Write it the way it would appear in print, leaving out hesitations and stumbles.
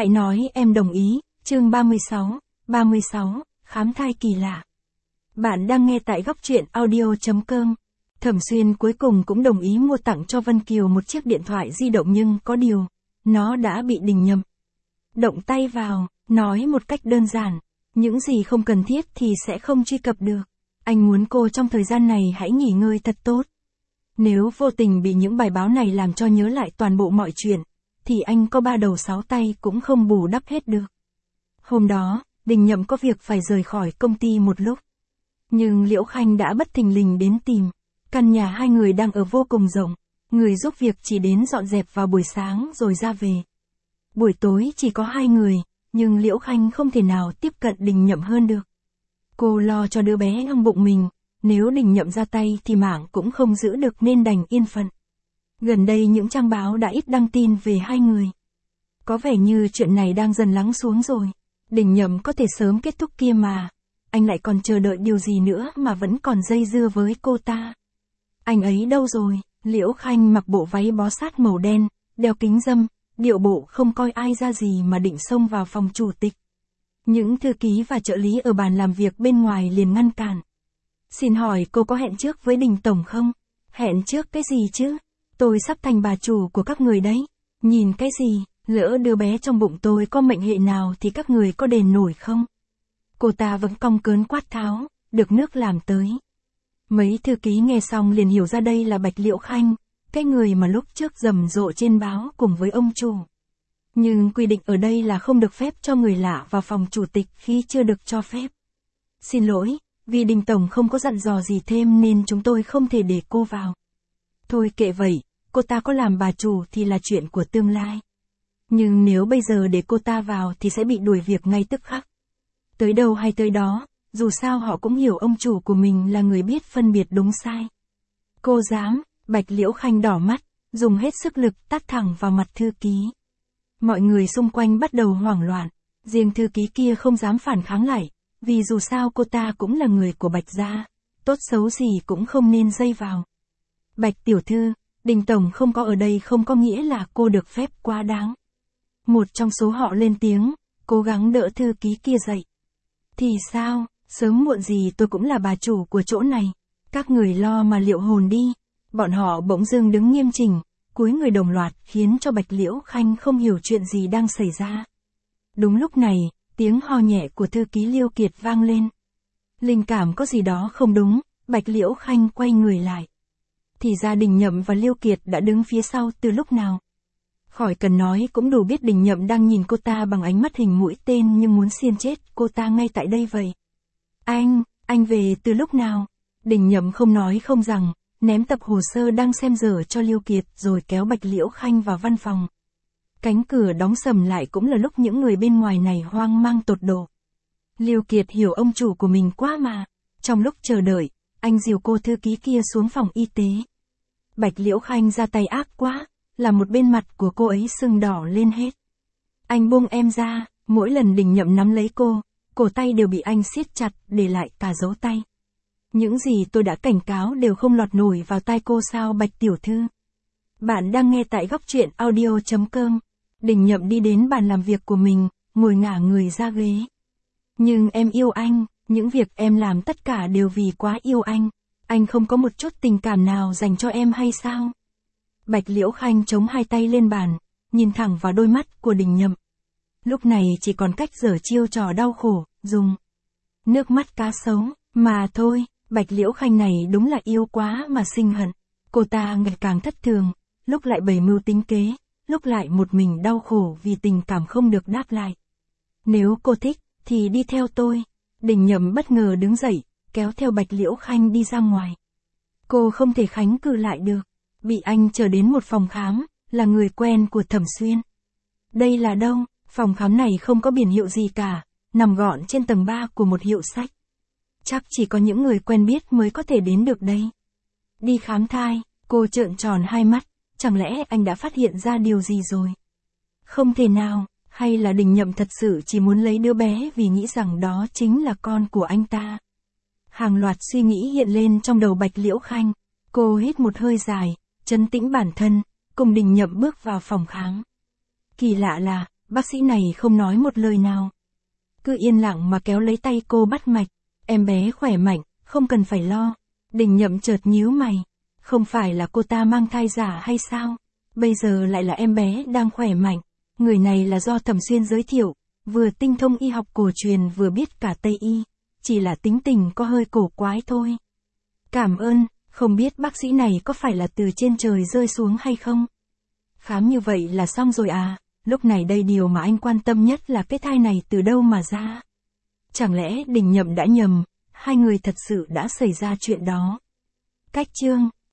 Hãy nói em đồng ý, chương 36, khám thai kỳ lạ. Bạn đang nghe tại góc truyện audio.com. Thẩm Xuyên cuối cùng cũng đồng ý mua tặng cho Vân Kiều một chiếc điện thoại di động, nhưng có điều, nó đã bị Đình Nhậm động tay vào, nói một cách đơn giản, những gì không cần thiết thì sẽ không truy cập được. Anh muốn cô trong thời gian này hãy nghỉ ngơi thật tốt. Nếu vô tình bị những bài báo này làm cho nhớ lại toàn bộ mọi chuyện, thì anh có 3 đầu 6 tay cũng không bù đắp hết được. Hôm đó, Đình Nhậm có việc phải rời khỏi công ty một lúc. Nhưng Liễu Khanh đã bất thình lình đến tìm. Căn nhà hai người đang ở vô cùng rộng. Người giúp việc chỉ đến dọn dẹp vào buổi sáng rồi ra về. Buổi tối chỉ có 2 người, nhưng Liễu Khanh không thể nào tiếp cận Đình Nhậm hơn được. Cô lo cho đứa bé trong bụng mình, nếu Đình Nhậm ra tay thì mạng cũng không giữ được nên đành yên phận. Gần đây những trang báo đã ít đăng tin về hai người. Có vẻ như chuyện này đang dần lắng xuống rồi. Đình Nhậm có thể sớm kết thúc kia mà. Anh lại còn chờ đợi điều gì nữa mà vẫn còn dây dưa với cô ta. Anh ấy đâu rồi? Liễu Khanh mặc bộ váy bó sát màu đen, đeo kính râm, điệu bộ không coi ai ra gì mà định xông vào phòng chủ tịch. Những thư ký và trợ lý ở bàn làm việc bên ngoài liền ngăn cản. Xin hỏi cô có hẹn trước với Đình Tổng không? Hẹn trước cái gì chứ? Tôi sắp thành bà chủ của các người đấy. Nhìn cái gì, lỡ đứa bé trong bụng tôi có mệnh hệ nào thì các người có đền nổi không? Cô ta vẫn cong cớn quát tháo, được nước làm tới. Mấy thư ký nghe xong liền hiểu ra đây là Bạch Liễu Khanh, cái người mà lúc trước rầm rộ trên báo cùng với ông chủ. Nhưng quy định ở đây là không được phép cho người lạ vào phòng chủ tịch khi chưa được cho phép. Xin lỗi, vì Đình Tổng không có dặn dò gì thêm nên chúng tôi không thể để cô vào. Thôi kệ vậy, cô ta có làm bà chủ thì là chuyện của tương lai. Nhưng nếu bây giờ để cô ta vào thì sẽ bị đuổi việc ngay tức khắc. Tới đâu hay tới đó, dù sao họ cũng hiểu ông chủ của mình là người biết phân biệt đúng sai. Cô dám, Bạch Liễu Khanh đỏ mắt, dùng hết sức lực tát thẳng vào mặt thư ký. Mọi người xung quanh bắt đầu hoảng loạn, riêng thư ký kia không dám phản kháng lại, vì dù sao cô ta cũng là người của Bạch gia, tốt xấu gì cũng không nên dây vào. Bạch tiểu thư, Đình Tổng không có ở đây không có nghĩa là cô được phép quá đáng. Một trong số họ lên tiếng, cố gắng đỡ thư ký kia dậy. Thì sao, sớm muộn gì tôi cũng là bà chủ của chỗ này. Các người lo mà liệu hồn đi. Bọn họ bỗng dưng đứng nghiêm chỉnh, cúi người đồng loạt khiến cho Bạch Liễu Khanh không hiểu chuyện gì đang xảy ra. Đúng lúc này, tiếng ho nhẹ của thư ký Liêu Kiệt vang lên. Linh cảm có gì đó không đúng, Bạch Liễu Khanh quay người lại. Thì ra Đình Nhậm và Liêu Kiệt đã đứng phía sau từ lúc nào. Khỏi cần nói cũng đủ biết Đình Nhậm đang nhìn cô ta bằng ánh mắt hình mũi tên nhưng muốn xiên chết cô ta ngay tại đây vậy. Anh về từ lúc nào? Đình Nhậm không nói không rằng, ném tập hồ sơ đang xem dở cho Liêu Kiệt rồi kéo Bạch Liễu Khanh vào văn phòng. Cánh cửa đóng sầm lại cũng là lúc những người bên ngoài này hoang mang tột độ. Liêu Kiệt hiểu ông chủ của mình quá mà. Trong lúc chờ đợi, anh dìu cô thư ký kia xuống phòng y tế. Bạch Liễu Khanh ra tay ác quá, là một bên mặt của cô ấy sưng đỏ lên hết. Anh buông em ra, mỗi lần Đình Nhậm nắm lấy cô, cổ tay đều bị anh siết chặt để lại cả dấu tay. Những gì tôi đã cảnh cáo đều không lọt nổi vào tai cô sao Bạch tiểu thư? Bạn đang nghe tại góc truyện audio.com. Đình Nhậm đi đến bàn làm việc của mình, ngồi ngả người ra ghế. Nhưng em yêu anh, những việc em làm tất cả đều vì quá yêu anh. Anh không có một chút tình cảm nào dành cho em hay sao? Bạch Liễu Khanh chống hai tay lên bàn, nhìn thẳng vào đôi mắt của Đình Nhậm. Lúc này chỉ còn cách giở chiêu trò đau khổ, dùng nước mắt cá sấu, mà thôi, Bạch Liễu Khanh này đúng là yêu quá mà sinh hận. Cô ta ngày càng thất thường, lúc lại bày mưu tính kế, lúc lại một mình đau khổ vì tình cảm không được đáp lại. Nếu cô thích, thì đi theo tôi. Đình Nhậm bất ngờ đứng dậy, kéo theo Bạch Liễu Khanh đi ra ngoài. Cô không thể kháng cự lại được. Bị anh chờ đến một phòng khám, là người quen của Thẩm Xuyên. Đây là đâu? Phòng khám này không có biển hiệu gì cả, nằm gọn trên tầng 3 của một hiệu sách. Chắc chỉ có những người quen biết mới có thể đến được đây. Đi khám thai, cô trợn tròn hai mắt, chẳng lẽ anh đã phát hiện ra điều gì rồi? Không thể nào, hay là Đình Nhậm thật sự chỉ muốn lấy đứa bé vì nghĩ rằng đó chính là con của anh ta? Hàng loạt suy nghĩ hiện lên trong đầu Bạch Liễu Khanh, cô hít một hơi dài, trấn tĩnh bản thân, cùng Đình Nhậm bước vào phòng khám. Kỳ lạ là, Bác sĩ này không nói một lời nào. Cứ yên lặng mà kéo lấy tay cô bắt mạch. Em bé khỏe mạnh, không cần phải lo. Đình Nhậm chợt nhíu mày. Không phải là cô ta mang thai giả hay sao? Bây giờ lại là em bé đang khỏe mạnh. Người này là do Thẩm Xuyên giới thiệu, vừa tinh thông y học cổ truyền vừa biết cả Tây y. Chỉ là tính tình có hơi cổ quái thôi. Cảm ơn, không biết bác sĩ này có phải là từ trên trời rơi xuống hay không? Khám như vậy là xong rồi à? Lúc này đây điều mà anh quan tâm nhất là cái thai này từ đâu mà ra? Chẳng lẽ Đình Nhậm đã nhầm, hai người thật sự đã xảy ra chuyện đó? Cách chương